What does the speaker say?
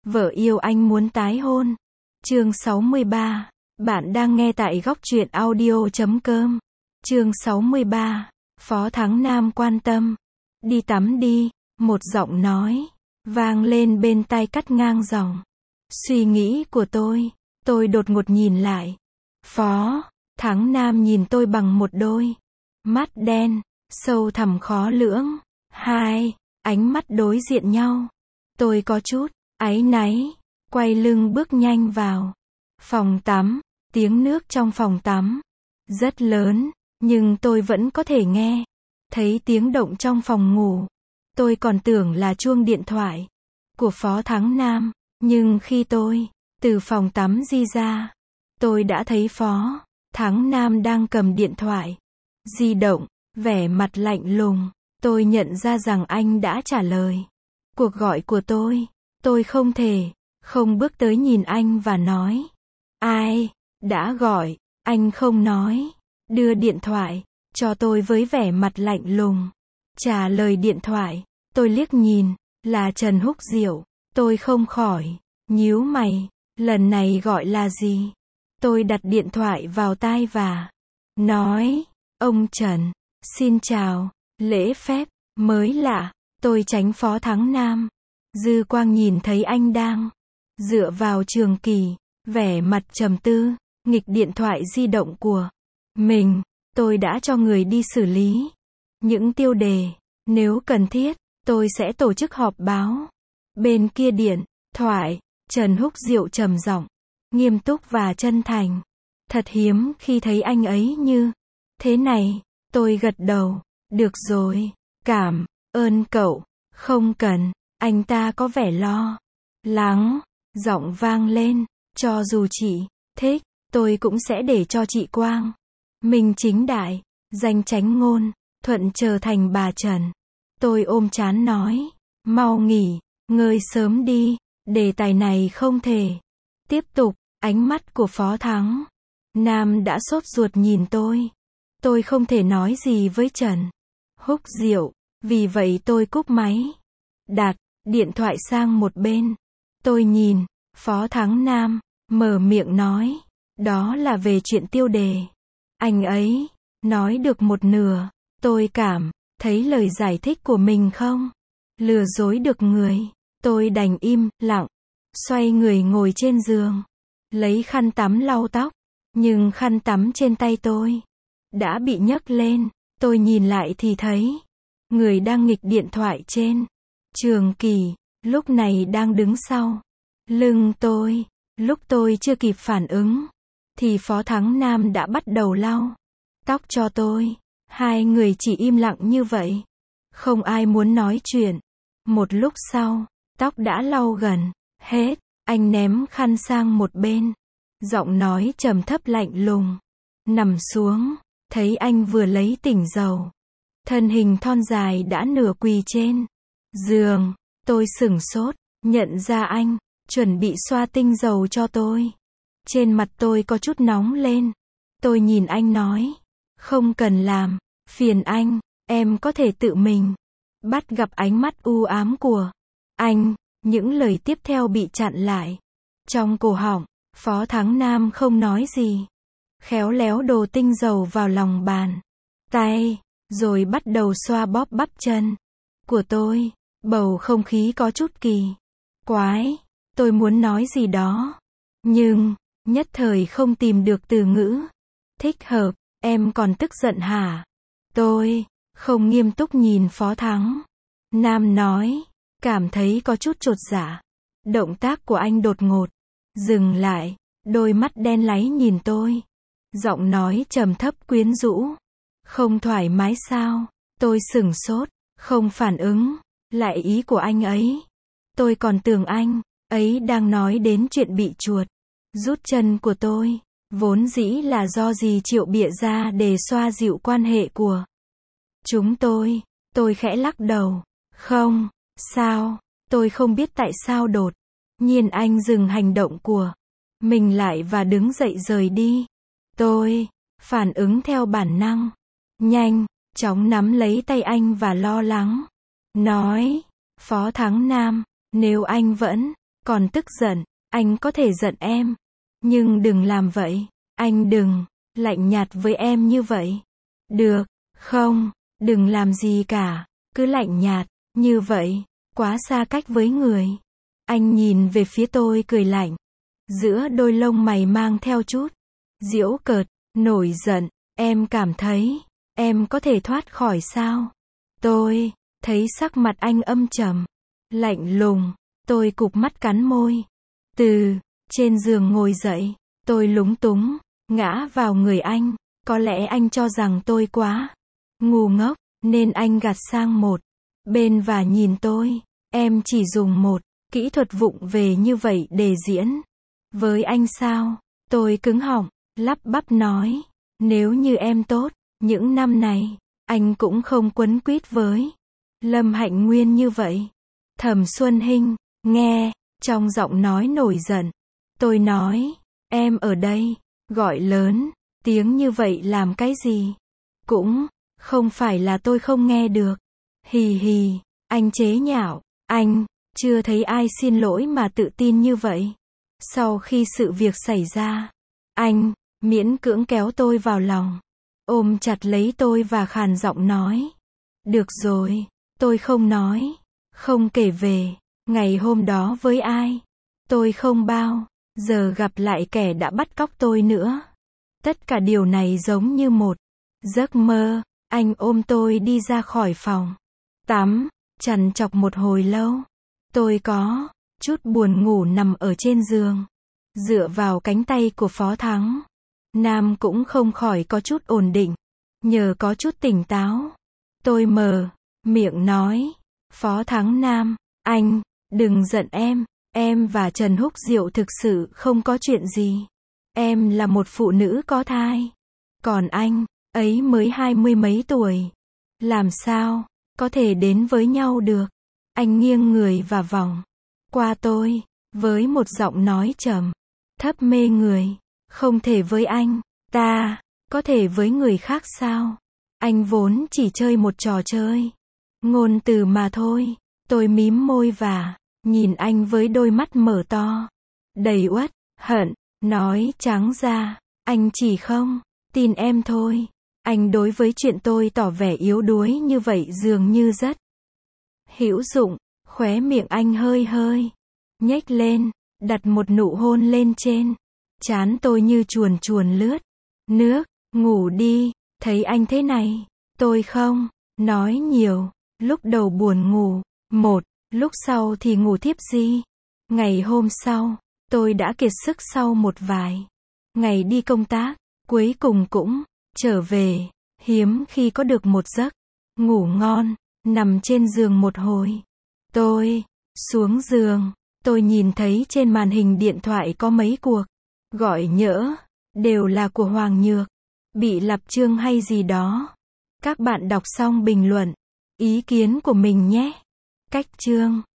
Vợ yêu anh muốn tái hôn. Chương 63. Bạn đang nghe tại góc truyện audio.com. Chương 63. Phó Thắng Nam quan tâm. Đi tắm đi, một giọng nói vang lên bên tai cắt ngang dòng suy nghĩ của tôi đột ngột nhìn lại. Phó Thắng Nam nhìn tôi bằng một đôi mắt đen, sâu thẳm khó lường. Hai ánh mắt đối diện nhau. Tôi có chút áy náy, quay lưng bước nhanh vào phòng tắm. Tiếng nước trong phòng tắm rất lớn, nhưng tôi vẫn có thể nghe thấy tiếng động trong phòng ngủ. Tôi còn tưởng là chuông điện thoại của Phó Thắng Nam, nhưng khi tôi từ phòng tắm đi ra, tôi đã thấy Phó Thắng Nam đang cầm điện thoại di động, vẻ mặt lạnh lùng. Tôi nhận ra rằng anh đã trả lời cuộc gọi của tôi. Tôi không thể không bước tới nhìn anh và nói: ai đã gọi? Anh không nói, đưa điện thoại cho tôi với vẻ mặt lạnh lùng. Trả lời điện thoại, tôi liếc nhìn, là Trần Húc Diệu. Tôi không khỏi nhíu mày, lần này gọi là gì? Tôi đặt điện thoại vào tai và nói: ông Trần, xin chào. Lễ phép mới lạ. Tôi tránh Phó Thắng Nam. Dư quang nhìn thấy anh đang dựa vào trường kỷ, vẻ mặt trầm tư, nghịch điện thoại di động của mình. Tôi đã cho người đi xử lý những tiêu đề. Nếu cần thiết, tôi sẽ tổ chức họp báo. Bên kia điện thoại, Trần Húc Diệu trầm giọng, nghiêm túc và chân thành. Thật hiếm khi thấy anh ấy như thế này. Tôi gật đầu. Được rồi, cảm ơn cậu. Không cần. Anh ta có vẻ lo lắng. Giọng vang lên. Cho dù chị thích, tôi cũng sẽ để cho chị quang minh chính đại, danh chánh ngôn thuận trở thành bà Trần. Tôi ôm trán nói: mau nghỉ ngơi sớm đi, đề tài này không thể tiếp tục. Ánh mắt của Phó Thắng Nam đã sốt ruột nhìn tôi. Tôi không thể nói gì với Trần Húc Diệu, vì vậy tôi cúp máy, đặt điện thoại sang một bên. Tôi nhìn Phó Thắng Nam, mở miệng nói: đó là về chuyện tiêu đề. Anh ấy nói được một nửa. Tôi cảm thấy lời giải thích của mình không lừa dối được người. Tôi đành im lặng, xoay người ngồi trên giường, lấy khăn tắm lau tóc. Nhưng khăn tắm trên tay tôi đã bị nhấc lên. Tôi nhìn lại thì thấy người đang nghịch điện thoại trên trường kỷ lúc này đang đứng sau lưng tôi. Lúc tôi chưa kịp phản ứng thì Phó Thắng Nam đã bắt đầu lau tóc cho tôi. Hai người chỉ im lặng như vậy, không ai muốn nói chuyện. Một lúc sau, tóc đã lau gần hết, anh ném khăn sang một bên, giọng nói trầm thấp lạnh lùng. Nằm xuống, thấy anh vừa lấy tỉnh dầu, thân hình thon dài đã nửa quỳ trên giường. Tôi sửng sốt, nhận ra anh chuẩn bị xoa tinh dầu cho tôi. Trên mặt tôi có chút nóng lên. Tôi nhìn anh nói: không cần làm phiền anh, em có thể tự mình. Bắt gặp ánh mắt u ám của anh, những lời tiếp theo bị chặn lại trong cổ họng. Phó Thắng Nam không nói gì, khéo léo đổ tinh dầu vào lòng bàn tay, rồi bắt đầu xoa bóp bắp chân của tôi. Bầu không khí có chút kỳ quái. Tôi muốn nói gì đó, nhưng nhất thời không tìm được từ ngữ thích hợp. Em còn tức giận hả? Tôi không nghiêm túc nhìn Phó Thắng Nam nói, cảm thấy có chút chột dạ. Động tác của anh đột ngột dừng lại, đôi mắt đen láy nhìn tôi, giọng nói trầm thấp quyến rũ. Không thoải mái sao? Tôi sửng sốt, không phản ứng lại ý của anh ấy. Tôi còn tưởng anh ấy đang nói đến chuyện bị chuột rút chân của tôi. Vốn dĩ là do dì Triệu bịa ra để xoa dịu quan hệ của chúng tôi. Tôi khẽ lắc đầu. Không sao. Tôi không biết tại sao đột nhiên anh dừng hành động của mình lại và đứng dậy rời đi. Tôi phản ứng theo bản năng, nhanh chóng nắm lấy tay anh và lo lắng nói: Phó Thắng Nam, nếu anh vẫn còn tức giận, anh có thể giận em. Nhưng đừng làm vậy. Anh đừng lạnh nhạt với em như vậy. Được không? Đừng làm gì cả. Cứ lạnh nhạt như vậy. Quá xa cách với người. Anh nhìn về phía tôi cười lạnh. Giữa đôi lông mày mang theo chút giễu cợt, nổi giận. Em cảm thấy em có thể thoát khỏi sao? Tôi thấy sắc mặt anh âm trầm, lạnh lùng. Tôi cụp mắt cắn môi. Từ trên giường ngồi dậy, tôi lúng túng ngã vào người anh. Có lẽ anh cho rằng tôi quá ngu ngốc, nên anh gạt sang một bên và nhìn tôi. Em chỉ dùng một kỹ thuật vụng về như vậy để diễn với anh sao? Tôi cứng họng, lắp bắp nói. Nếu như em tốt, những năm này, anh cũng không quấn quýt với Lâm Hạnh Nguyên như vậy. Thẩm Xuân Hinh, nghe, trong giọng nói nổi giận. Tôi nói, em ở đây, gọi lớn, tiếng như vậy làm cái gì? Cũng, không phải là tôi không nghe được. Hì hì, anh chế nhạo, anh, chưa thấy ai xin lỗi mà tự tin như vậy. Sau khi sự việc xảy ra, anh, miễn cưỡng kéo tôi vào lòng, ôm chặt lấy tôi và khàn giọng nói. Được rồi, tôi không nói, không kể về ngày hôm đó với ai. Tôi không bao giờ gặp lại kẻ đã bắt cóc tôi nữa. Tất cả điều này giống như một giấc mơ. Anh ôm tôi đi ra khỏi phòng tắm, trằn trọc một hồi lâu. Tôi có chút buồn ngủ nằm ở trên giường, dựa vào cánh tay của Phó Thắng Nam cũng không khỏi có chút ổn định. Nhờ có chút tỉnh táo, tôi mở miệng nói. Phó Thắng Nam, anh, đừng giận em và Trần Húc Diệu thực sự không có chuyện gì. Em là một phụ nữ có thai. Còn anh, ấy mới 20 mấy tuổi. Làm sao có thể đến với nhau được? Anh nghiêng người và vòng qua tôi, với một giọng nói trầm thấp mê người. Không thể với anh, ta có thể với người khác sao? Anh vốn chỉ chơi một trò chơi ngôn từ mà thôi. Tôi mím môi và nhìn anh với đôi mắt mở to, đầy uất hận, nói trắng ra, anh chỉ không tin em thôi. Anh đối với chuyện tôi tỏ vẻ yếu đuối như vậy dường như rất hữu dụng. Khóe miệng anh hơi hơi nhếch lên, đặt một nụ hôn lên trên trán tôi như chuồn chuồn lướt nước. Ngủ đi, thấy anh thế này, tôi không nói nhiều. Lúc đầu buồn ngủ một lúc sau thì ngủ thiếp đi. Ngày hôm sau, tôi đã kiệt sức sau một vài ngày đi công tác, cuối cùng cũng trở về. Hiếm khi có được một giấc ngủ ngon. Nằm trên giường một hồi, tôi xuống giường. Tôi nhìn thấy trên màn hình điện thoại có mấy cuộc gọi nhỡ, đều là của Hoàng Nhược. Bị lặp chương hay gì đó. Các bạn đọc xong bình luận ý kiến của mình nhé. Cách chương